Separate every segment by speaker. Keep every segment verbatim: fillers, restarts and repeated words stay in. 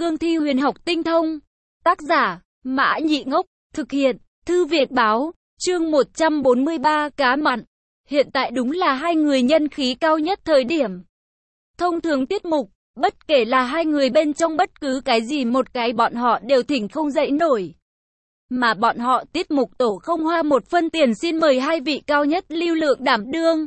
Speaker 1: cương thi huyền học tinh thông. Tác giả, Mã Nhị Ngốc, thực hiện, Thư Việt Báo, chương một trăm bốn mươi ba cá mặn. Hiện tại đúng là hai người nhân khí cao nhất thời điểm. Thông thường tiết mục, bất kể là hai người bên trong bất cứ cái gì một cái bọn họ đều thỉnh không dậy nổi. Mà bọn họ tiết mục tổ không hoa một phân tiền xin mời hai vị cao nhất lưu lượng đảm đương.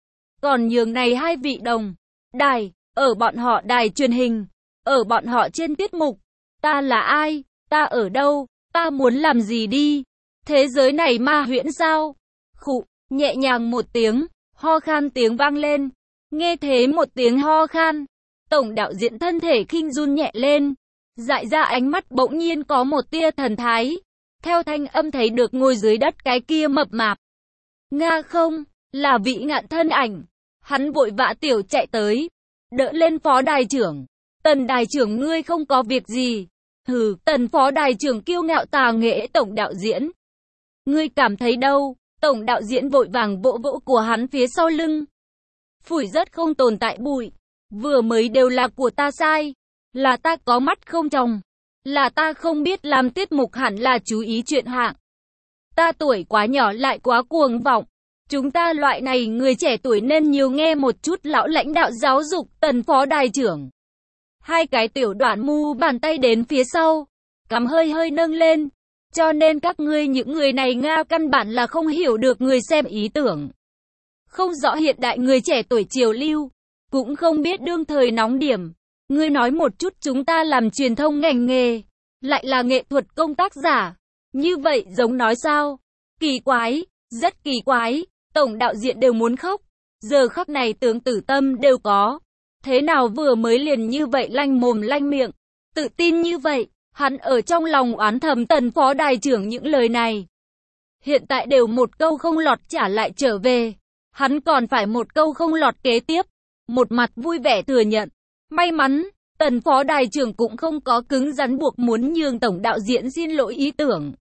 Speaker 1: Còn nhường này hai vị đồng, đài, ở bọn họ đài truyền hình, ở bọn họ trên tiết mục. Ta là ai? Ta ở đâu? Ta muốn làm gì đi? Thế giới này ma huyễn sao? Khụ, nhẹ nhàng một tiếng, ho khan tiếng vang lên. Nghe thế một tiếng ho khan, tổng đạo diễn thân thể khinh run nhẹ lên. Dại ra ánh mắt bỗng nhiên có một tia thần thái. Theo thanh âm thấy được ngồi dưới đất cái kia mập mạp. Nga không, là Vĩ Ngạn thân ảnh. Hắn vội vã tiểu chạy tới, đỡ lên phó đài trưởng. Tần đài trưởng ngươi không có việc gì. Hừ, tần phó đài trưởng kiêu ngạo tà nghệ tổng đạo diễn. Ngươi cảm thấy đâu? Tổng đạo diễn vội vàng vỗ vỗ của hắn phía sau lưng. Phủi rất không tồn tại bụi. Vừa mới đều là của ta sai. Là ta có mắt không tròng. Là ta không biết làm tiết mục hẳn là chú ý chuyện hạng. Ta tuổi quá nhỏ lại quá cuồng vọng. Chúng ta loại này người trẻ tuổi nên nhiều nghe một chút lão lãnh đạo giáo dục tần phó đài trưởng. Hai cái tiểu đoạn mu bàn tay đến phía sau. Cằm hơi hơi nâng lên. Cho nên các ngươi những người này Nga căn bản là không hiểu được người xem ý tưởng. Không rõ hiện đại người trẻ tuổi triều lưu. Cũng không biết đương thời nóng điểm. Ngươi nói một chút chúng ta làm truyền thông ngành nghề. Lại là nghệ thuật công tác giả. Như vậy giống nói sao? Kỳ quái, rất kỳ quái. Tổng đạo diễn đều muốn khóc. Giờ khắc này tướng tử tâm đều có. Thế nào vừa mới liền như vậy lanh mồm lanh miệng. Tự tin như vậy. Hắn ở trong lòng oán thầm tần phó đài trưởng những lời này. Hiện tại đều một câu không lọt trả lại trở về. Hắn còn phải một câu không lọt kế tiếp. Một mặt vui vẻ thừa nhận. May mắn, tần phó đài trưởng cũng không có cứng rắn buộc muốn nhường tổng đạo diễn xin lỗi ý tưởng.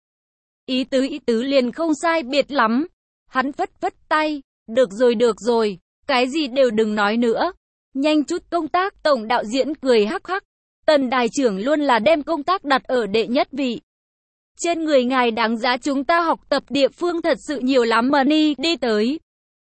Speaker 1: Ý tứ ý tứ liền không sai biệt lắm. Hắn phất phất tay. Được rồi được rồi, cái gì đều đừng nói nữa. Nhanh chút công tác tổng đạo diễn cười hắc hắc. Tần đài trưởng luôn là đem công tác đặt ở đệ nhất vị. Trên người ngài đáng giá chúng ta học tập địa phương thật sự nhiều lắm mà ni đi tới.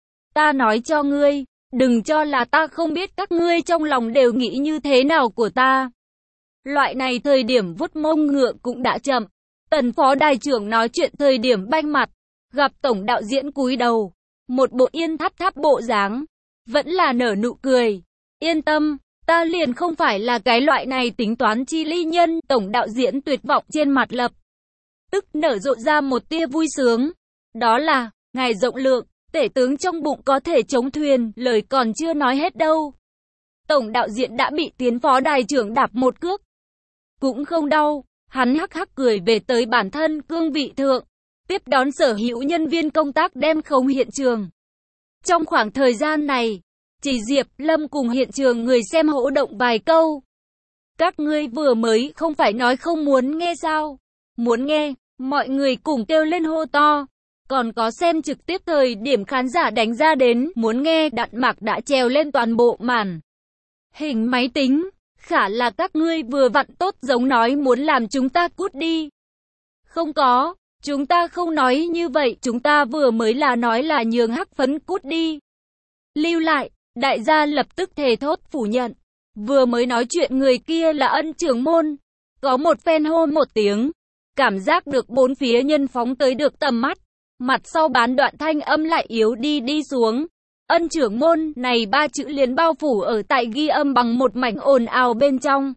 Speaker 1: Ta nói cho ngươi, đừng cho là ta không biết các ngươi trong lòng đều nghĩ như thế nào của ta. Loại này thời điểm vuốt mông ngựa cũng đã chậm. Tần phó đài trưởng nói chuyện thời điểm banh mặt. Gặp tổng đạo diễn cúi đầu. Một bộ yên thắp thắp bộ dáng. Vẫn là nở nụ cười. Yên tâm. Ta liền không phải là cái loại này tính toán chi ly nhân. Tổng đạo diễn tuyệt vọng trên mặt lập tức nở rộ ra một tia vui sướng. Đó là, ngài rộng lượng, tể tướng trong bụng có thể chống thuyền, lời còn chưa nói hết đâu. Tổng đạo diễn đã bị tiến phó đài trưởng đạp một cước. Cũng không đau, hắn hắc hắc cười về tới bản thân cương vị thượng. Tiếp đón sở hữu nhân viên công tác đem không hiện trường. Trong khoảng thời gian này, chỉ Diệp Lâm cùng hiện trường người xem hỗ động vài câu. Các ngươi vừa mới không phải nói không muốn nghe sao? Muốn nghe, mọi người cùng kêu lên hô to. Còn có xem trực tiếp thời điểm khán giả đánh ra đến muốn nghe Đạn Mạc đã treo lên toàn bộ màn hình máy tính. Khả là các ngươi vừa vặn tốt giống nói muốn làm chúng ta cút đi. Không có, chúng ta không nói như vậy, chúng ta vừa mới là nói là nhường hắc phấn cút đi. Lưu lại. Đại gia lập tức thề thốt phủ nhận. Vừa mới nói chuyện người kia là Ân trưởng môn. Có một fan hô một tiếng. Cảm giác được bốn phía nhân phóng tới được tầm mắt. Mặt sau bán đoạn thanh âm lại yếu đi đi xuống. Ân trưởng môn này ba chữ liền bao phủ ở tại ghi âm bằng một mảnh ồn ào bên trong.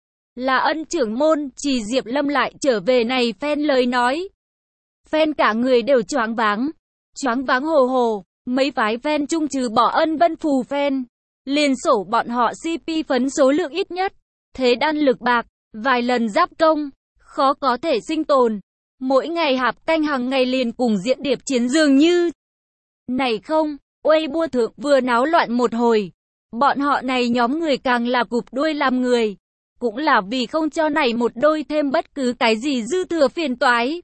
Speaker 1: Là Ân trưởng môn, chỉ Diệp Lâm lại trở về này fan lời nói. Fan cả người đều choáng váng. Choáng váng hồ hồ. Mấy phái fan chung trừ bỏ Ân Vân Phù fan. Liền sổ bọn họ xê pê phấn số lượng ít nhất. Thế đan lực bạc, vài lần giáp công. Khó có thể sinh tồn. Mỗi ngày hạp canh hàng ngày liền cùng diễn điệp chiến dường như. Này không, Weibo thượng vừa náo loạn một hồi. Bọn họ này nhóm người càng là cụp đuôi làm người. Cũng là vì không cho này một đôi thêm bất cứ cái gì dư thừa phiền toái.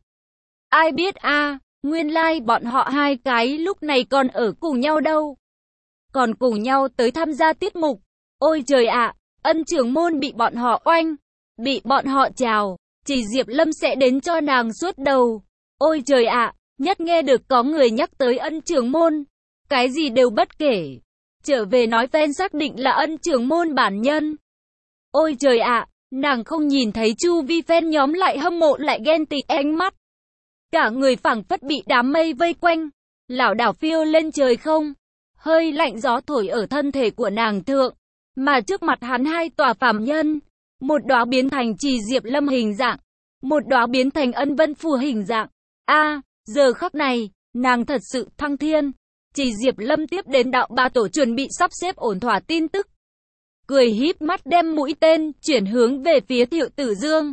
Speaker 1: Ai biết a nguyên lai like bọn họ hai cái lúc này còn ở cùng nhau đâu. Còn cùng nhau tới tham gia tiết mục. Ôi trời ạ, Ân trưởng môn bị bọn họ oanh. Bị bọn họ chào, chỉ Diệp Lâm sẽ đến cho nàng suốt đầu. Ôi trời ạ, nhất nghe được có người nhắc tới Ân trưởng môn, cái gì đều bất kể. Trở về nói fan xác định là Ân trưởng môn bản nhân. Ôi trời ạ, nàng không nhìn thấy chu vi fan nhóm lại hâm mộ lại ghen tị ánh mắt. Cả người phảng phất bị đám mây vây quanh, lảo đảo phiêu lên trời không. Hơi lạnh gió thổi ở thân thể của nàng thượng, mà trước mặt hắn hai tòa phàm nhân, một đóa biến thành Trì Diệp Lâm hình dạng, một đóa biến thành Ân Vân Phù hình dạng. A, à, giờ khắc này, nàng thật sự thăng thiên. Trì Diệp Lâm tiếp đến đạo ba tổ chuẩn bị sắp xếp ổn thỏa tin tức. Cười híp mắt đem mũi tên chuyển hướng về phía Thiệu Tử Dương.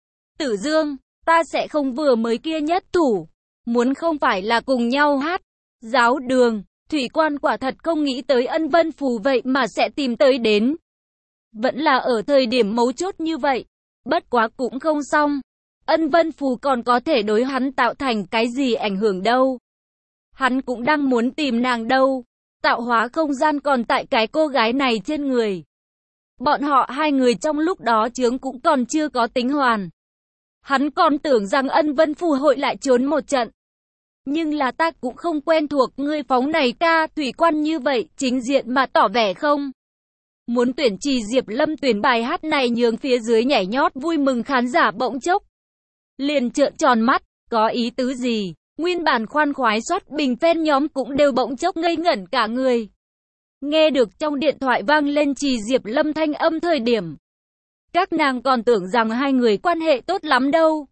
Speaker 1: Tử Dương, ta sẽ không vừa mới kia nhất thủ, muốn không phải là cùng nhau hát. Giáo đường, Thủy Quan quả thật không nghĩ tới Ân Vân Phù vậy mà sẽ tìm tới đến. Vẫn là ở thời điểm mấu chốt như vậy, bất quá cũng không xong. Ân Vân Phù còn có thể đối hắn tạo thành cái gì ảnh hưởng đâu. Hắn cũng đang muốn tìm nàng đâu. Tạo hóa không gian còn tại cái cô gái này trên người. Bọn họ hai người trong lúc đó chướng cũng còn chưa có tính hoàn. Hắn còn tưởng rằng Ân Vân Phù hội lại trốn một trận. Nhưng là ta cũng không quen thuộc ngươi phóng này ca Thủy Quan như vậy, chính diện mà tỏ vẻ không. Muốn tuyển Trì Diệp Lâm tuyển bài hát này nhường phía dưới nhảy nhót vui mừng khán giả bỗng chốc liền trợn tròn mắt, có ý tứ gì? Nguyên bản khoan khoái soát bình fan nhóm cũng đều bỗng chốc ngây ngẩn cả người. Nghe được trong điện thoại vang lên Trì Diệp Lâm thanh âm thời điểm, các nàng còn tưởng rằng hai người quan hệ tốt lắm đâu.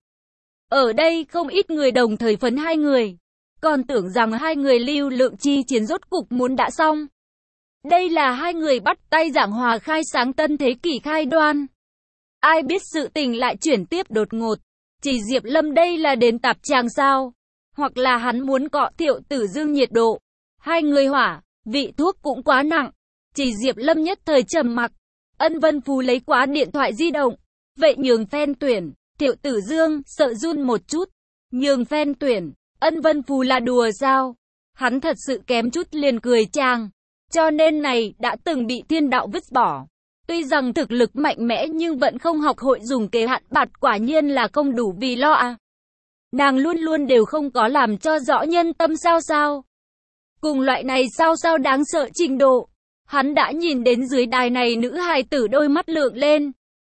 Speaker 1: Ở đây không ít người đồng thời phấn hai người, còn tưởng rằng hai người lưu lượng chi chiến rốt cục muốn đã xong. Đây là hai người bắt tay giảng hòa khai sáng tân thế kỷ khai đoan. Ai biết sự tình lại chuyển tiếp đột ngột. Trì Diệp Lâm đây là đến tạp tràng sao? Hoặc là hắn muốn cọ Thiệu Tử Dương nhiệt độ. Hai người hỏa, vị thuốc cũng quá nặng. Trì Diệp Lâm nhất thời trầm mặc. Ân Vân Phù lấy quá điện thoại di động. Vậy nhường fan tuyển, Thiệu Tử Dương sợ run một chút. Nhường fan tuyển, Ân Vân Phù là đùa sao? Hắn thật sự kém chút liền cười chàng. Cho nên này đã từng bị thiên đạo vứt bỏ. Tuy rằng thực lực mạnh mẽ nhưng vẫn không học hội dùng kế hạn bạt, quả nhiên là không đủ vì lo à. Nàng luôn luôn đều không có làm cho rõ nhân tâm sao sao. Cùng loại này sao sao đáng sợ trình độ. Hắn đã nhìn đến dưới đài này nữ hài tử đôi mắt lượng lên.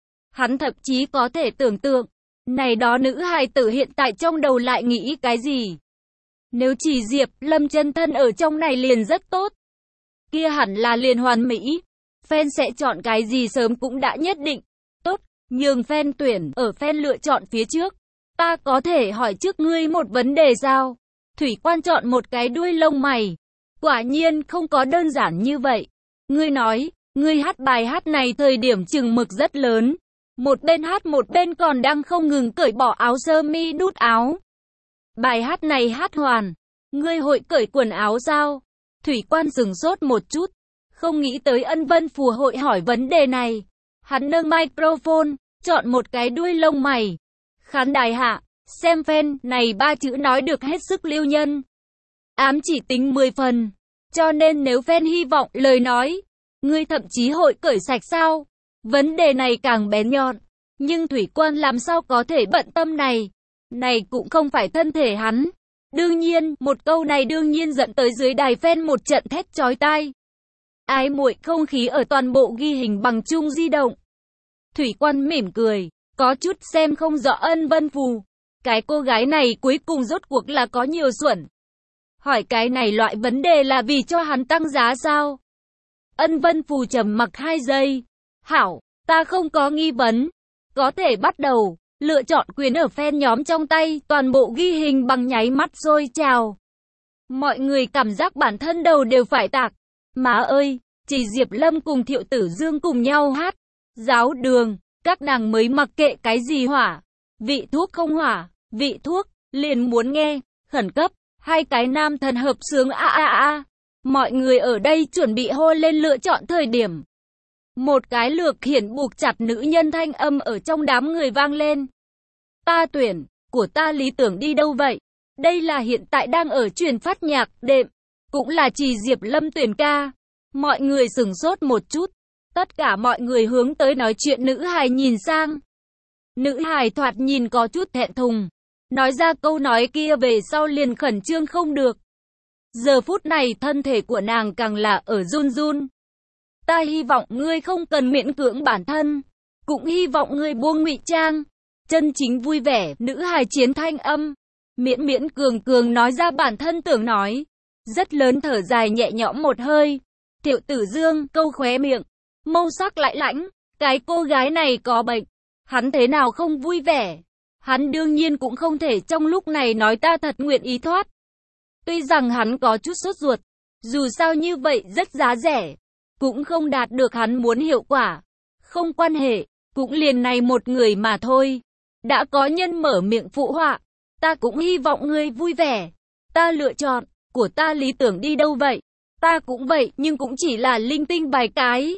Speaker 1: Hắn thậm chí có thể tưởng tượng, này đó nữ hài tử hiện tại trong đầu lại nghĩ cái gì. Nếu chỉ Diệp Lâm chân thân ở trong này liền rất tốt. Kia hẳn là liền hoàn mỹ. Fan sẽ chọn cái gì sớm cũng đã nhất định. Tốt, nhường fan tuyển ở fan lựa chọn phía trước. Ta có thể hỏi trước ngươi một vấn đề sao? Thủy Quan chọn một cái đuôi lông mày. Quả nhiên không có đơn giản như vậy. Ngươi nói, ngươi hát bài hát này thời điểm chừng mực rất lớn. Một bên hát một bên còn đang không ngừng cởi bỏ áo sơ mi đút áo. Bài hát này hát hoàn. Ngươi hội cởi quần áo sao? Thủy Quan sừng sốt một chút. Không nghĩ tới Ân Vân Phù hội hỏi vấn đề này. Hắn nâng microphone, chọn một cái đuôi lông mày. Khán đài hạ, xem fan, này ba chữ nói được hết sức lưu nhân. Ám chỉ tính mười phần. Cho nên nếu fan hy vọng lời nói, ngươi thậm chí hội cởi sạch sao? Vấn đề này càng bén nhọn. Nhưng Thủy Quan làm sao có thể bận tâm này? Này cũng không phải thân thể hắn. Đương nhiên, một câu này đương nhiên dẫn tới dưới đài fan một trận thét chói tai. Ái muội không khí ở toàn bộ ghi hình bằng chung di động. Thủy Quan mỉm cười, có chút xem không rõ Ân Vân Phù. Cái cô gái này cuối cùng rốt cuộc là có nhiều xuẩn. Hỏi cái này loại vấn đề là vì cho hắn tăng giá sao? Ân Vân Phù trầm mặc hai giây. Hảo, ta không có nghi vấn. Có thể bắt đầu. Lựa chọn quyền ở fan nhóm trong tay, toàn bộ ghi hình bằng nháy mắt rồi chào. Mọi người cảm giác bản thân đầu đều phải tạc. Má ơi, chỉ Diệp Lâm cùng Thiệu Tử Dương cùng nhau hát. Giáo đường, các nàng mới mặc kệ cái gì hỏa. Vị thuốc không hỏa, vị thuốc, liền muốn nghe, khẩn cấp, hai cái nam thần hợp sướng a a a. Mọi người ở đây chuẩn bị hô lên lựa chọn thời điểm. Một cái lược hiển buộc chặt nữ nhân thanh âm ở trong đám người vang lên. Ta tuyển, của ta lý tưởng đi đâu vậy? Đây là hiện tại đang ở truyền phát nhạc đệm, cũng là Trì Diệp Lâm tuyển ca. Mọi người sửng sốt một chút, tất cả mọi người hướng tới nói chuyện nữ hài nhìn sang. Nữ hài thoạt nhìn có chút thẹn thùng. Nói ra câu nói kia về sau liền khẩn trương không được. Giờ phút này thân thể của nàng càng là ở run run. Ta hy vọng ngươi không cần miễn cưỡng bản thân. Cũng hy vọng ngươi buông ngụy trang. Chân chính vui vẻ, nữ hài chiến thanh âm. Miễn miễn cường cường nói ra bản thân tưởng nói. Rất lớn thở dài nhẹ nhõm một hơi. Thiệu Tử Dương câu khóe miệng. Mâu sắc lại lãnh. Cái cô gái này có bệnh. Hắn thế nào không vui vẻ. Hắn đương nhiên cũng không thể trong lúc này nói ta thật nguyện ý thoát. Tuy rằng hắn có chút sốt ruột. Dù sao như vậy rất giá rẻ. Cũng không đạt được hắn muốn hiệu quả. Không quan hệ. Cũng liền này một người mà thôi. Đã có nhân mở miệng phụ họa. Ta cũng hy vọng ngươi vui vẻ. Ta lựa chọn. Của ta lý tưởng đi đâu vậy? Ta cũng vậy nhưng cũng chỉ là linh tinh vài cái.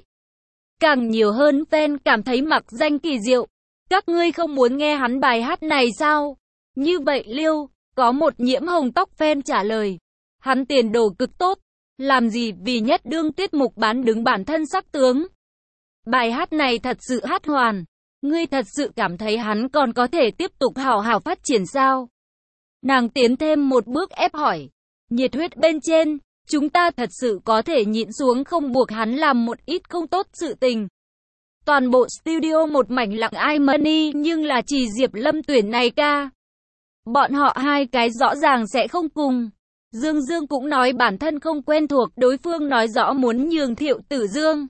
Speaker 1: Càng nhiều hơn fan cảm thấy mặc danh kỳ diệu. Các ngươi không muốn nghe hắn bài hát này sao? Như vậy Liêu, có một nhiễm hồng tóc fan trả lời. Hắn tiền đồ cực tốt. Làm gì vì nhất đương tiết mục bán đứng bản thân sắc tướng. Bài hát này thật sự hát hoàn. Ngươi thật sự cảm thấy hắn còn có thể tiếp tục hảo hảo phát triển sao? Nàng tiến thêm một bước ép hỏi. Nhiệt huyết bên trên, chúng ta thật sự có thể nhịn xuống không buộc hắn làm một ít không tốt sự tình. Toàn bộ studio một mảnh lặng ai money nhưng là chỉ Diệp Lâm tuyển này ca. Bọn họ hai cái rõ ràng sẽ không cùng. Dương Dương cũng nói bản thân không quen thuộc, đối phương nói rõ muốn nhường Thiệu Tử Dương.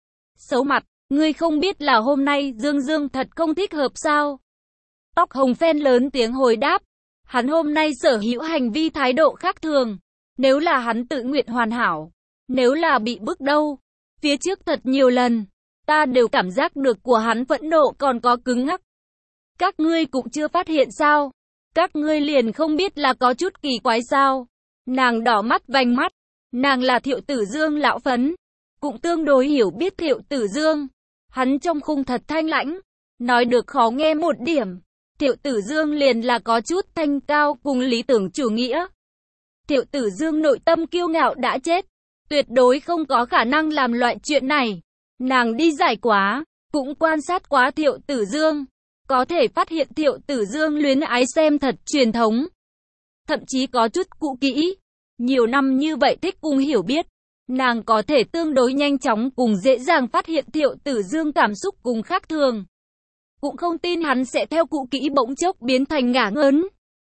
Speaker 1: Xấu mặt, ngươi không biết là hôm nay Dương Dương thật không thích hợp sao? Tóc hồng fan lớn tiếng hồi đáp. Hắn hôm nay sở hữu hành vi thái độ khác thường. Nếu là hắn tự nguyện hoàn hảo. Nếu là bị bức đâu. Phía trước thật nhiều lần. Ta đều cảm giác được của hắn phẫn nộ còn có cứng ngắc. Các ngươi cũng chưa phát hiện sao? Các ngươi liền không biết là có chút kỳ quái sao? Nàng đỏ mắt vành mắt. Nàng là Thiệu Tử Dương lão phấn. Cũng tương đối hiểu biết Thiệu Tử Dương. Hắn trong khung thật thanh lãnh. Nói được khó nghe một điểm. Thiệu Tử Dương liền là có chút thanh cao cùng lý tưởng chủ nghĩa. Thiệu Tử Dương nội tâm kiêu ngạo đã chết. Tuyệt đối không có khả năng làm loại chuyện này. Nàng đi giải quá, cũng quan sát quá Thiệu Tử Dương. Có thể phát hiện Thiệu Tử Dương luyến ái xem thật truyền thống. Thậm chí có chút cũ kỹ. Nhiều năm như vậy thích cùng hiểu biết. Nàng có thể tương đối nhanh chóng cùng dễ dàng phát hiện Thiệu Tử Dương cảm xúc cùng khác thường. Cũng không tin hắn sẽ theo cũ kỹ bỗng chốc biến thành ngả ngớn.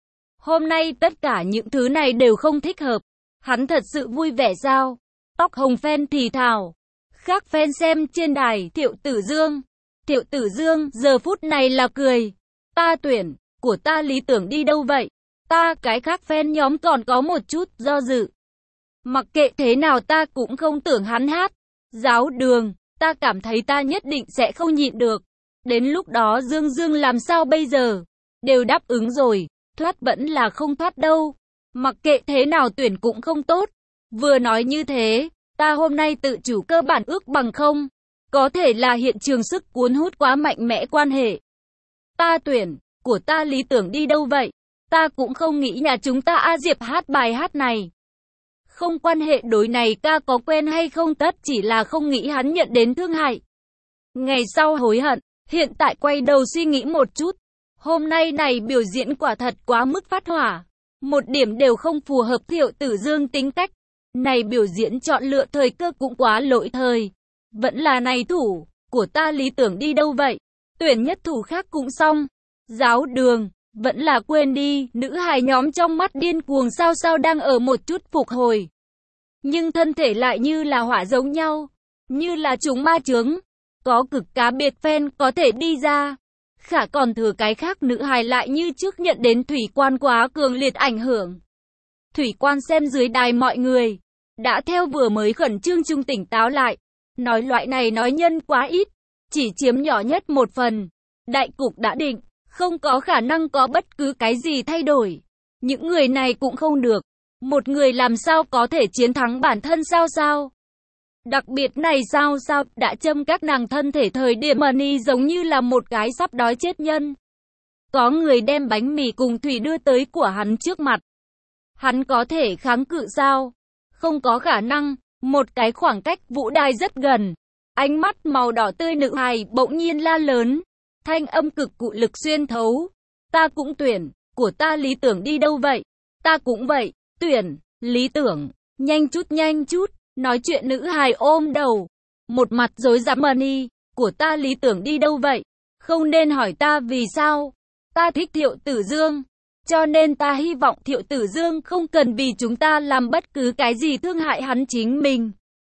Speaker 1: Hôm nay tất cả những thứ này đều không thích hợp. Hắn thật sự vui vẻ sao? Tóc hồng fan thì thào. Khác fan xem trên đài Thiệu Tử Dương. Thiệu Tử Dương giờ phút này là cười. Ta tuyển, của ta lý tưởng đi đâu vậy? Ta cái khác fan nhóm còn có một chút do dự. Mặc kệ thế nào ta cũng không tưởng hắn hát. Giáo đường, ta cảm thấy ta nhất định sẽ không nhịn được. Đến lúc đó Dương Dương làm sao bây giờ? Đều đáp ứng rồi, thoát vẫn là không thoát đâu. Mặc kệ thế nào tuyển cũng không tốt. Vừa nói như thế, ta hôm nay tự chủ cơ bản ước bằng không. Có thể là hiện trường sức cuốn hút quá mạnh mẽ quan hệ. Ta tuyển, của ta lý tưởng đi đâu vậy? Ta cũng không nghĩ nhà chúng ta A Diệp hát bài hát này. Không quan hệ đối này ca có quen hay không tất chỉ là không nghĩ hắn nhận đến thương hại. Ngày sau hối hận, hiện tại quay đầu suy nghĩ một chút. Hôm nay này biểu diễn quả thật quá mức phát hỏa. Một điểm đều không phù hợp Thiệu Tử Dương tính cách. Này biểu diễn chọn lựa thời cơ cũng quá lỗi thời. Vẫn là này thủ, của ta lý tưởng đi đâu vậy? Tuyển nhất thủ khác cũng xong. Giáo đường, vẫn là quên đi, nữ hài nhóm trong mắt điên cuồng sao sao đang ở một chút phục hồi. Nhưng thân thể lại như là hỏa giống nhau, như là chúng ma chướng. Có cực cá biệt fan có thể đi ra. Khả còn thừa cái khác nữ hài lại như trước nhận đến thủy quan quá cường liệt ảnh hưởng. Thủy quan xem dưới đài mọi người. Đã theo vừa mới khẩn trương trung tỉnh táo lại. Nói loại này nói nhân quá ít. Chỉ chiếm nhỏ nhất một phần. Đại cục đã định. Không có khả năng có bất cứ cái gì thay đổi. Những người này cũng không được. Một người làm sao có thể chiến thắng bản thân sao sao? Đặc biệt này sao sao đã châm các nàng thân thể thời điểm money giống như là một cái sắp đói chết nhân. Có người đem bánh mì cùng thủy đưa tới của hắn trước mặt. Hắn có thể kháng cự sao? Không có khả năng. Một cái khoảng cách vũ đài rất gần. Ánh mắt màu đỏ tươi nữ hài bỗng nhiên la lớn. thanh âm cực cụ lực xuyên thấu. Ta cũng tuyển, của ta lý tưởng đi đâu vậy? Ta cũng vậy, tuyển, lý tưởng, nhanh chút nhanh chút, nói chuyện nữ hài ôm đầu. Một mặt rối rắm money, của ta lý tưởng đi đâu vậy? Không nên hỏi ta vì sao? Ta thích Thiệu Tử Dương, cho nên ta hy vọng Thiệu Tử Dương không cần vì chúng ta làm bất cứ cái gì thương hại hắn chính mình.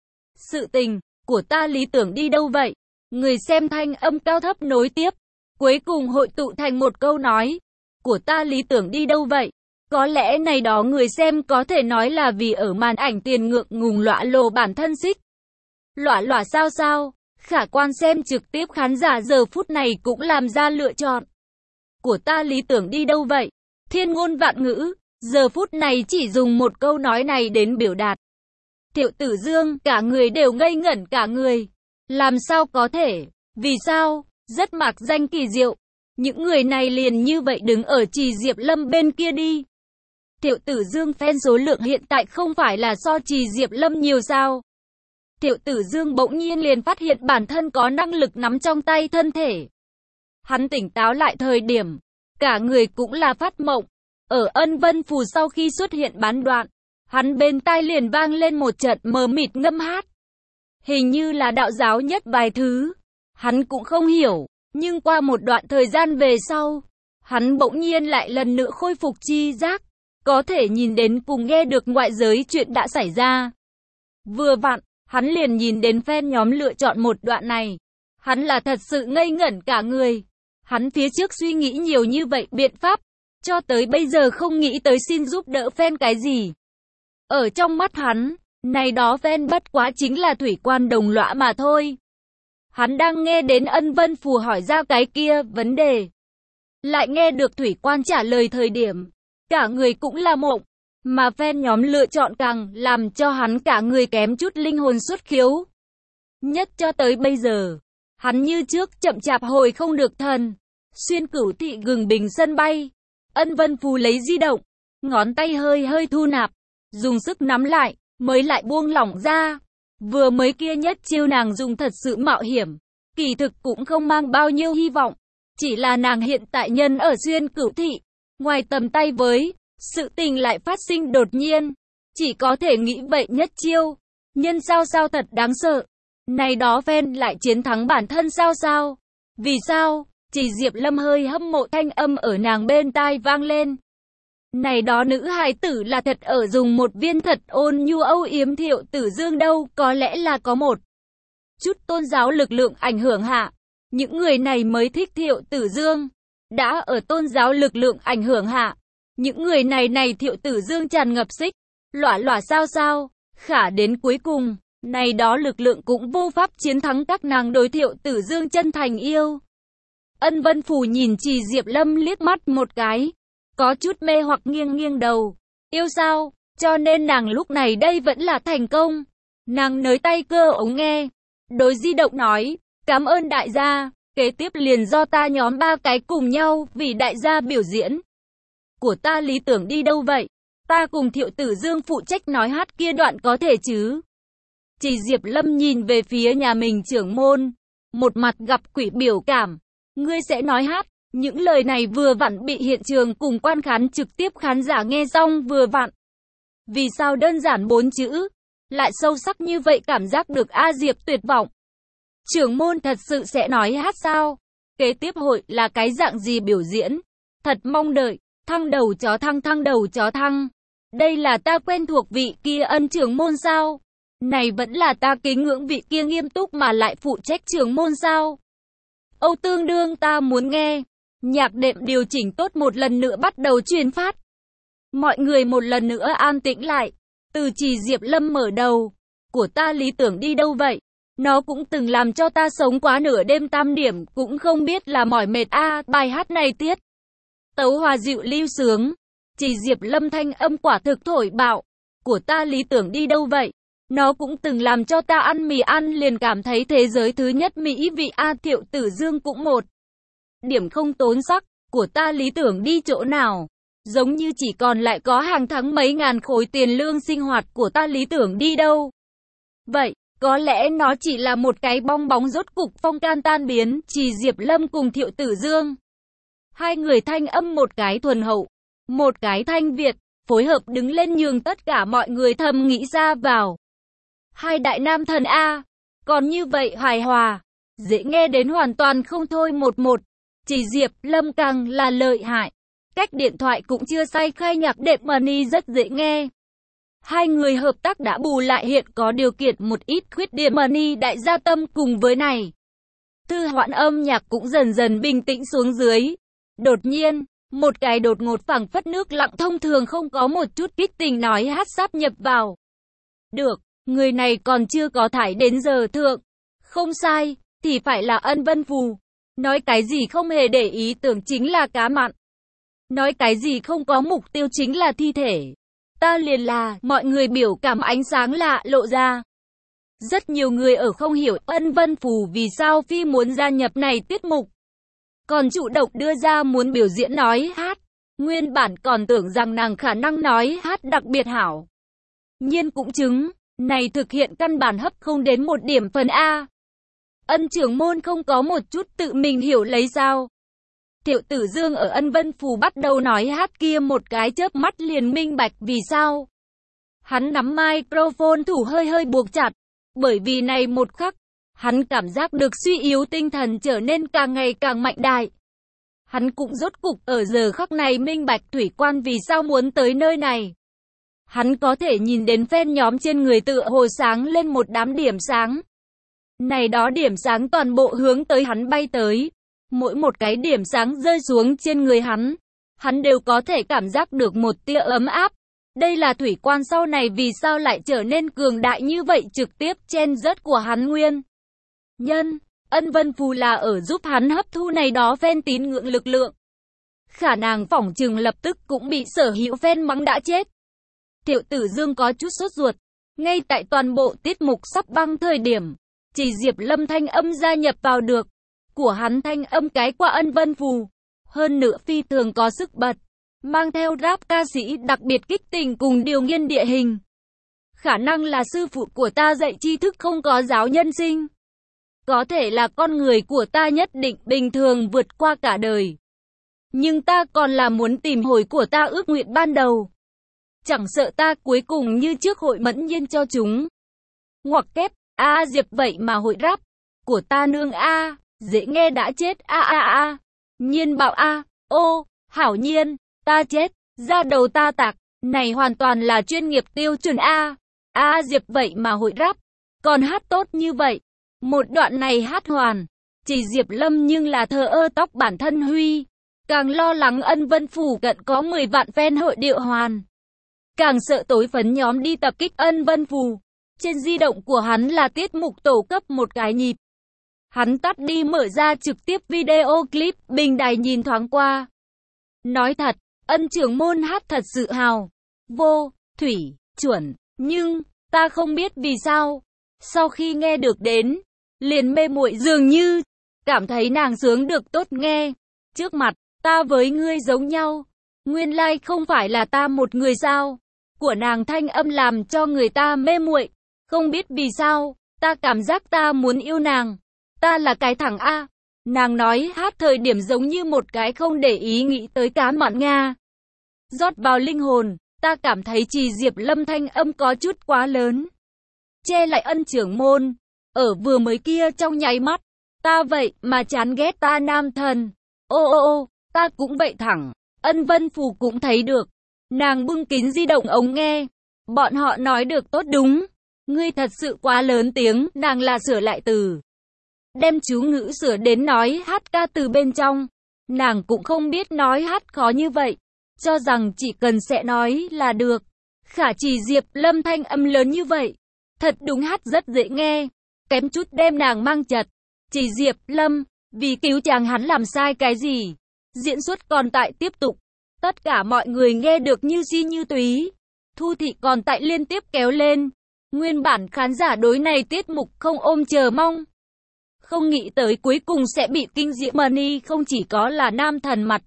Speaker 1: Sự tình, của ta lý tưởng đi đâu vậy? Người xem thanh âm cao thấp nối tiếp, cuối cùng hội tụ thành một câu nói, của ta lý tưởng đi đâu vậy? Có lẽ này đó người xem có thể nói là vì ở màn ảnh tiền ngượng ngùng lõa lồ bản thân xích. Lõa lõa sao sao, khả quan xem trực tiếp khán giả giờ phút này cũng làm ra lựa chọn. Của ta lý tưởng đi đâu vậy? Thiên ngôn vạn ngữ, giờ phút này chỉ dùng một câu nói này đến biểu đạt. Thiệu Tử Dương, cả người đều ngây ngẩn cả người. Làm sao có thể? Vì sao? Rất mạc danh kỳ diệu. Những người này liền như vậy đứng ở Trì Diệp Lâm bên kia đi. Thiệu Tử Dương fan số lượng hiện tại không phải là so Trì Diệp Lâm nhiều sao? Thiệu Tử Dương bỗng nhiên liền phát hiện bản thân có năng lực nắm trong tay thân thể. Hắn tỉnh táo lại thời điểm, cả người cũng là phát mộng. Ở Ân Vân Phù sau khi xuất hiện bán đoạn, hắn bên tai liền vang lên một trận mờ mịt ngâm hát. Hình như là đạo giáo nhất vài thứ. Hắn cũng không hiểu, nhưng qua một đoạn thời gian về sau, hắn bỗng nhiên lại lần nữa khôi phục chi giác, có thể nhìn đến cùng nghe được ngoại giới chuyện đã xảy ra. Vừa vặn, hắn liền nhìn đến fan nhóm lựa chọn một đoạn này. Hắn là thật sự ngây ngẩn cả người. Hắn phía trước suy nghĩ nhiều như vậy biện pháp, cho tới bây giờ không nghĩ tới xin giúp đỡ fan cái gì. Ở trong mắt hắn, này đó fan bất quá chính là thủy quan đồng lõa mà thôi. Hắn đang nghe đến Ân Vân Phù hỏi ra cái kia vấn đề. Lại nghe được thủy quan trả lời thời điểm, cả người cũng là mộng. Mà fan nhóm lựa chọn càng làm cho hắn cả người kém chút linh hồn xuất khiếu. Nhất cho tới bây giờ, hắn như trước chậm chạp hồi không được thần. Xuyên Cửu Thị Gừng Bình sân bay. Ân Vân Phù lấy di động, ngón tay hơi hơi thu nạp, dùng sức nắm lại, mới lại buông lỏng ra. Vừa mới kia nhất chiêu nàng dùng thật sự mạo hiểm, kỳ thực cũng không mang bao nhiêu hy vọng. Chỉ là nàng hiện tại nhân ở Xuyên Cửu Thị, ngoài tầm tay với, sự tình lại phát sinh đột nhiên. Chỉ có thể nghĩ vậy nhất chiêu, nhân sao sao thật đáng sợ. Này đó fan lại chiến thắng bản thân sao sao? Vì sao? Chỉ Diệp Lâm hơi hâm mộ thanh âm ở nàng bên tai vang lên. Này đó nữ hài tử là thật ở dùng một viên thật ôn nhu âu yếm Thiệu Tử Dương đâu, có lẽ là có một chút tôn giáo lực lượng ảnh hưởng hạ. Những người này mới thích Thiệu Tử Dương. Đã ở tôn giáo lực lượng ảnh hưởng hạ, những người này này Thiệu Tử Dương tràn ngập xích, lõa lõa sao sao, khả đến cuối cùng, này đó lực lượng cũng vô pháp chiến thắng các nàng đối Thiệu Tử Dương chân thành yêu. Ân Vân Phù nhìn Trì Diệp Lâm liếc mắt một cái, có chút mê hoặc nghiêng nghiêng đầu. Yêu sao? Cho nên nàng lúc này đây vẫn là thành công. Nàng nới tay cơ ống nghe, đối di động nói, cảm ơn đại gia, kế tiếp liền do ta nhóm ba cái cùng nhau vì đại gia biểu diễn. Của ta lý tưởng đi đâu vậy? Ta cùng Thiệu Tử Dương phụ trách nói hát kia đoạn có thể chứ? Trì Diệp Lâm nhìn về phía nhà mình trưởng môn, một mặt gặp quỷ biểu cảm. Ngươi sẽ nói hát? Những lời này vừa vặn bị hiện trường cùng quan khán trực tiếp khán giả nghe xong vừa vặn. Vì sao đơn giản bốn chữ, lại sâu sắc như vậy cảm giác được A Diệp tuyệt vọng. Trưởng môn thật sự sẽ nói hát sao? Kế tiếp hội là cái dạng gì biểu diễn? Thật mong đợi, thăng đầu chó thăng thăng đầu chó thăng. Đây là ta quen thuộc vị kia Ân trưởng môn sao? Này vẫn là ta kính ngưỡng vị kia nghiêm túc mà lại phụ trách trưởng môn sao? Âu tương đương ta muốn nghe. Nhạc đệm điều chỉnh tốt một lần nữa bắt đầu truyền phát. Mọi người một lần nữa an tĩnh lại. Từ Trì Diệp Lâm mở đầu. Của ta lý tưởng đi đâu vậy? Nó cũng từng làm cho ta sống quá nửa đêm tam điểm, cũng không biết là mỏi mệt a. À, bài hát này tiết tấu hòa dịu lưu sướng. Trì Diệp Lâm thanh âm quả thực thổi bạo. Của ta lý tưởng đi đâu vậy? Nó cũng từng làm cho ta ăn mì ăn liền cảm thấy thế giới thứ nhất mỹ vị a. À, Thiệu Tử Dương cũng một điểm không tốn sắc. Của ta lý tưởng đi chỗ nào? Giống như chỉ còn lại có hàng tháng mấy ngàn khối tiền lương sinh hoạt. Của ta lý tưởng đi đâu vậy? Có lẽ nó chỉ là một cái bong bóng rốt cục phong can tan biến, chỉ Diệp Lâm cùng Thiệu Tử Dương. Hai người thanh âm một cái thuần hậu, một cái thanh Việt, phối hợp đứng lên nhường tất cả mọi người thầm nghĩ ra vào. Hai đại nam thần A, còn như vậy hài hòa, dễ nghe đến hoàn toàn không thôi một một. Chỉ Diệp Lâm càng là lợi hại. Cách điện thoại cũng chưa sai khai nhạc đệm money rất dễ nghe. Hai người hợp tác đã bù lại hiện có điều kiện một ít khuyết điểm money đại gia tâm cùng với này. Thư hoãn âm nhạc cũng dần dần bình tĩnh xuống dưới. Đột nhiên, một cái đột ngột phảng phất nước lặng thông thường không có một chút kích tình nói hát sáp nhập vào. Được, người này còn chưa có thải đến giờ thượng. Không sai, thì phải là Ân Vân Phù. Nói cái gì không hề để ý tưởng chính là cá mặn. Nói cái gì không có mục tiêu chính là thi thể. Ta liền là, mọi người biểu cảm ánh sáng lạ lộ ra. Rất nhiều người ở không hiểu Ân Vân Phù vì sao phi muốn gia nhập này tiết mục. Còn chủ động đưa ra muốn biểu diễn nói hát. Nguyên bản còn tưởng rằng nàng khả năng nói hát đặc biệt hảo. Nhiên cũng chứng, này thực hiện căn bản hấp không đến một điểm phần A. Ân trưởng môn không có một chút tự mình hiểu lấy sao. Thiệu Tử Dương ở Ân Vân Phù bắt đầu nói hát kia một cái chớp mắt liền minh bạch vì sao. Hắn nắm microphone thủ hơi hơi buộc chặt. Bởi vì này một khắc, hắn cảm giác được suy yếu tinh thần trở nên càng ngày càng mạnh đại. Hắn cũng rốt cục ở giờ khắc này minh bạch Thủy Quan vì sao muốn tới nơi này. Hắn có thể nhìn đến fan nhóm trên người tựa hồ sáng lên một đám điểm sáng. Này đó điểm sáng toàn bộ hướng tới hắn bay tới. Mỗi một cái điểm sáng rơi xuống trên người hắn, hắn đều có thể cảm giác được một tia ấm áp. Đây là Thủy Quan sau này vì sao lại trở nên cường đại như vậy trực tiếp chen rớt của hắn nguyên. Nhân, Ân Vân Phù là ở giúp hắn hấp thu này đó fan tín ngưỡng lực lượng. Khả năng phỏng chừng lập tức cũng bị sở hữu fan mắng đã chết. Thiệu Tử Dương có chút sốt ruột. Ngay tại toàn bộ tiết mục sắp băng thời điểm, chỉ Diệp Lâm thanh âm gia nhập vào được. Của hắn thanh âm cái qua Ân Vân Phù. Hơn nữa phi thường có sức bật. Mang theo rap ca sĩ đặc biệt kích tình cùng điều nghiên địa hình. Khả năng là sư phụ của ta dạy tri thức không có giáo nhân sinh. Có thể là con người của ta nhất định bình thường vượt qua cả đời. Nhưng ta còn là muốn tìm hồi của ta ước nguyện ban đầu. Chẳng sợ ta cuối cùng như trước hội mẫn nhiên cho chúng. Ngoặc kép, a Diệp vậy mà hội rap. Của ta nương a, dễ nghe đã chết a a a. Nhiên bảo a, ô, hảo nhiên, ta chết, ra đầu ta tạc. Này hoàn toàn là chuyên nghiệp tiêu chuẩn a. A Diệp vậy mà hội rap. Còn hát tốt như vậy. Một đoạn này hát hoàn. Chỉ Diệp Lâm nhưng là thờ ơ tóc bản thân Huy. Càng lo lắng Ân Vân Phù cận có mười vạn fan hội điệu hoàn. Càng sợ tối phấn nhóm đi tập kích Ân Vân Phù. Trên di động của hắn là tiết mục tổ cấp một cái nhịp. Hắn tắt đi mở ra trực tiếp video clip, bình đài nhìn thoáng qua. Nói thật, Ân trưởng môn hát thật sự hào. Vô, thủy, chuẩn. Nhưng, ta không biết vì sao. Sau khi nghe được đến, liền mê muội dường như, cảm thấy nàng sướng được tốt nghe. Trước mặt, ta với ngươi giống nhau. Nguyên lai like không phải là ta một người sao. Của nàng thanh âm làm cho người ta mê muội. Không biết vì sao, ta cảm giác ta muốn yêu nàng. Ta là cái thằng A. Nàng nói hát thời điểm giống như một cái không để ý nghĩ tới cá mặn Nga. Rót vào linh hồn, ta cảm thấy chỉ Diệp Lâm thanh âm có chút quá lớn. Che lại Ân trưởng môn. Ở vừa mới kia trong nháy mắt. Ta vậy mà chán ghét ta nam thần. Ô ô ô, ta cũng vậy thẳng. Ân Vân Phù cũng thấy được. Nàng bưng kín di động ống nghe. Bọn họ nói được tốt đúng. Ngươi thật sự quá lớn tiếng, nàng là sửa lại từ. Đem chú ngữ sửa đến nói hát ca từ bên trong. Nàng cũng không biết nói hát khó như vậy. Cho rằng chỉ cần sẽ nói là được. Khả chỉ Diệp Lâm thanh âm lớn như vậy. Thật đúng hát rất dễ nghe. Kém chút đem nàng mang chật. Chỉ Diệp Lâm, vì cứu chàng hắn làm sai cái gì. Diễn xuất còn tại tiếp tục. Tất cả mọi người nghe được như di như túy. Thu thị còn tại liên tiếp kéo lên. Nguyên bản khán giả đối này tiết mục không ôm chờ mong. Không nghĩ tới cuối cùng sẽ bị kinh diễm money không chỉ có là nam thần mặt.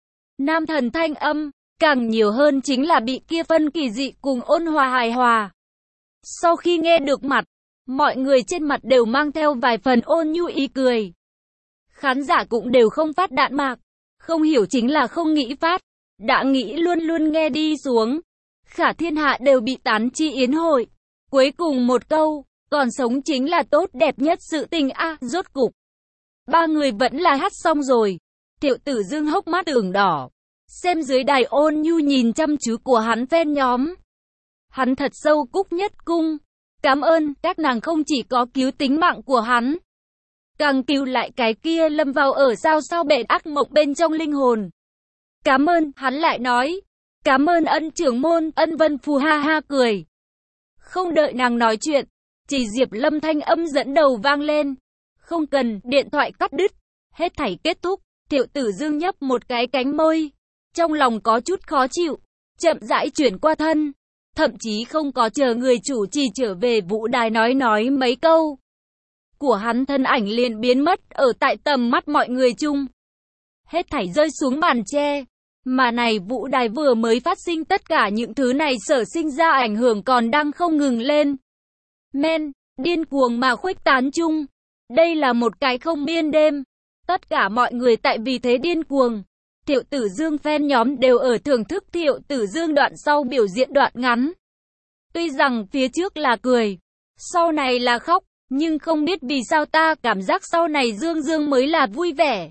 Speaker 1: Nam thần thanh âm, càng nhiều hơn chính là bị kia phân kỳ dị cùng ôn hòa hài hòa. Sau khi nghe được mặt, mọi người trên mặt đều mang theo vài phần ôn nhu ý cười. Khán giả cũng đều không phát đạn mạc, không hiểu chính là không nghĩ phát, đã nghĩ luôn luôn nghe đi xuống. Khả thiên hạ đều bị tán chi yến hội. Cuối cùng một câu, còn sống chính là tốt đẹp nhất sự tình a à, rốt cục. Ba người vẫn là hát xong rồi. Thiệu Tử Dương hốc mắt ửng đỏ. Xem dưới đài ôn nhu nhìn chăm chú của hắn fan nhóm. Hắn thật sâu cúc nhất cung. Cảm ơn, các nàng không chỉ có cứu tính mạng của hắn, càng cứu lại cái kia lâm vào ở sao sao bể ác mộng bên trong linh hồn. Cảm ơn, hắn lại nói. Cảm ơn Ân trưởng môn, Ân Vân Phù ha ha cười. Không đợi nàng nói chuyện, chỉ Diệp Lâm thanh âm dẫn đầu vang lên. Không cần, điện thoại cắt đứt. Hết thảy kết thúc, Thiệu Tử Dương nhấp một cái cánh môi. Trong lòng có chút khó chịu, chậm rãi chuyển qua thân. Thậm chí không có chờ người chủ trì trở về vũ đài nói nói mấy câu. Của hắn thân ảnh liền biến mất ở tại tầm mắt mọi người chung. Hết thảy rơi xuống màn che. Mà này vũ đài vừa mới phát sinh tất cả những thứ này sở sinh ra ảnh hưởng còn đang không ngừng lên. Men, điên cuồng mà khuếch tán chung. Đây là một cái không biên đêm. Tất cả mọi người tại vì thế điên cuồng. Thiệu Tử Dương fan nhóm đều ở thưởng thức Thiệu Tử Dương đoạn sau biểu diễn đoạn ngắn. Tuy rằng phía trước là cười, sau này là khóc, nhưng không biết vì sao ta cảm giác sau này Dương Dương mới là vui vẻ.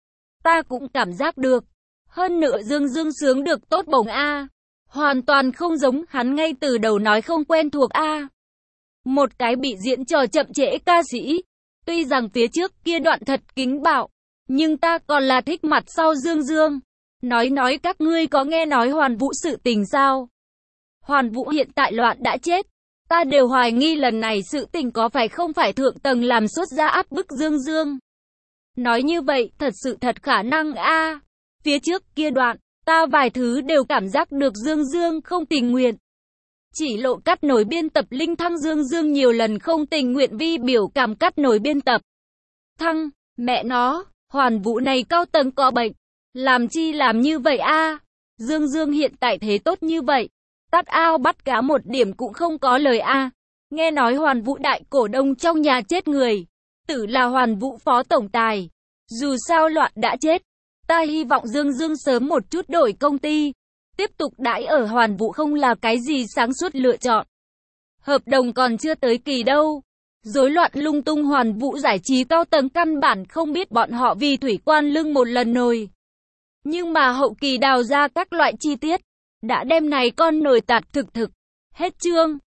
Speaker 1: Ta cũng cảm giác được. Hơn nữa Dương Dương sướng được tốt bổng a. Hoàn toàn không giống hắn ngay từ đầu nói không quen thuộc a. Một cái bị diễn trò chậm trễ ca sĩ. Tuy rằng phía trước kia đoạn thật kính bạo, nhưng ta còn là thích mặt sau Dương Dương. Nói nói các ngươi có nghe nói Hoàn Vũ sự tình sao? Hoàn Vũ hiện tại loạn đã chết. Ta đều hoài nghi lần này sự tình có phải không phải thượng tầng làm xuất ra áp bức Dương Dương. Nói như vậy, thật sự thật khả năng a. Phía trước kia đoạn, ta vài thứ đều cảm giác được Dương Dương không tình nguyện. Chỉ lộ cắt nổi biên tập Linh Thăng Dương Dương nhiều lần không tình nguyện vi biểu cảm cắt nổi biên tập. Thăng, mẹ nó, Hoàn Vũ này cao tầng có bệnh. Làm chi làm như vậy a? Dương Dương hiện tại thế tốt như vậy. Tát ao bắt cá một điểm cũng không có lời a. Nghe nói Hoàn Vũ đại cổ đông trong nhà chết người. Tử là Hoàn Vũ phó tổng tài. Dù sao loạn đã chết. Ta hy vọng Dương Dương sớm một chút đổi công ty. Tiếp tục đãi ở Hoàn Vũ không là cái gì sáng suốt lựa chọn. Hợp đồng còn chưa tới kỳ đâu. Rối loạn lung tung Hoàn Vũ giải trí cao tầng căn bản không biết bọn họ vì thủy quan lưng một lần nồi. Nhưng mà hậu kỳ đào ra các loại chi tiết. Đã đem này con nồi tạt thực thực. Hết chương.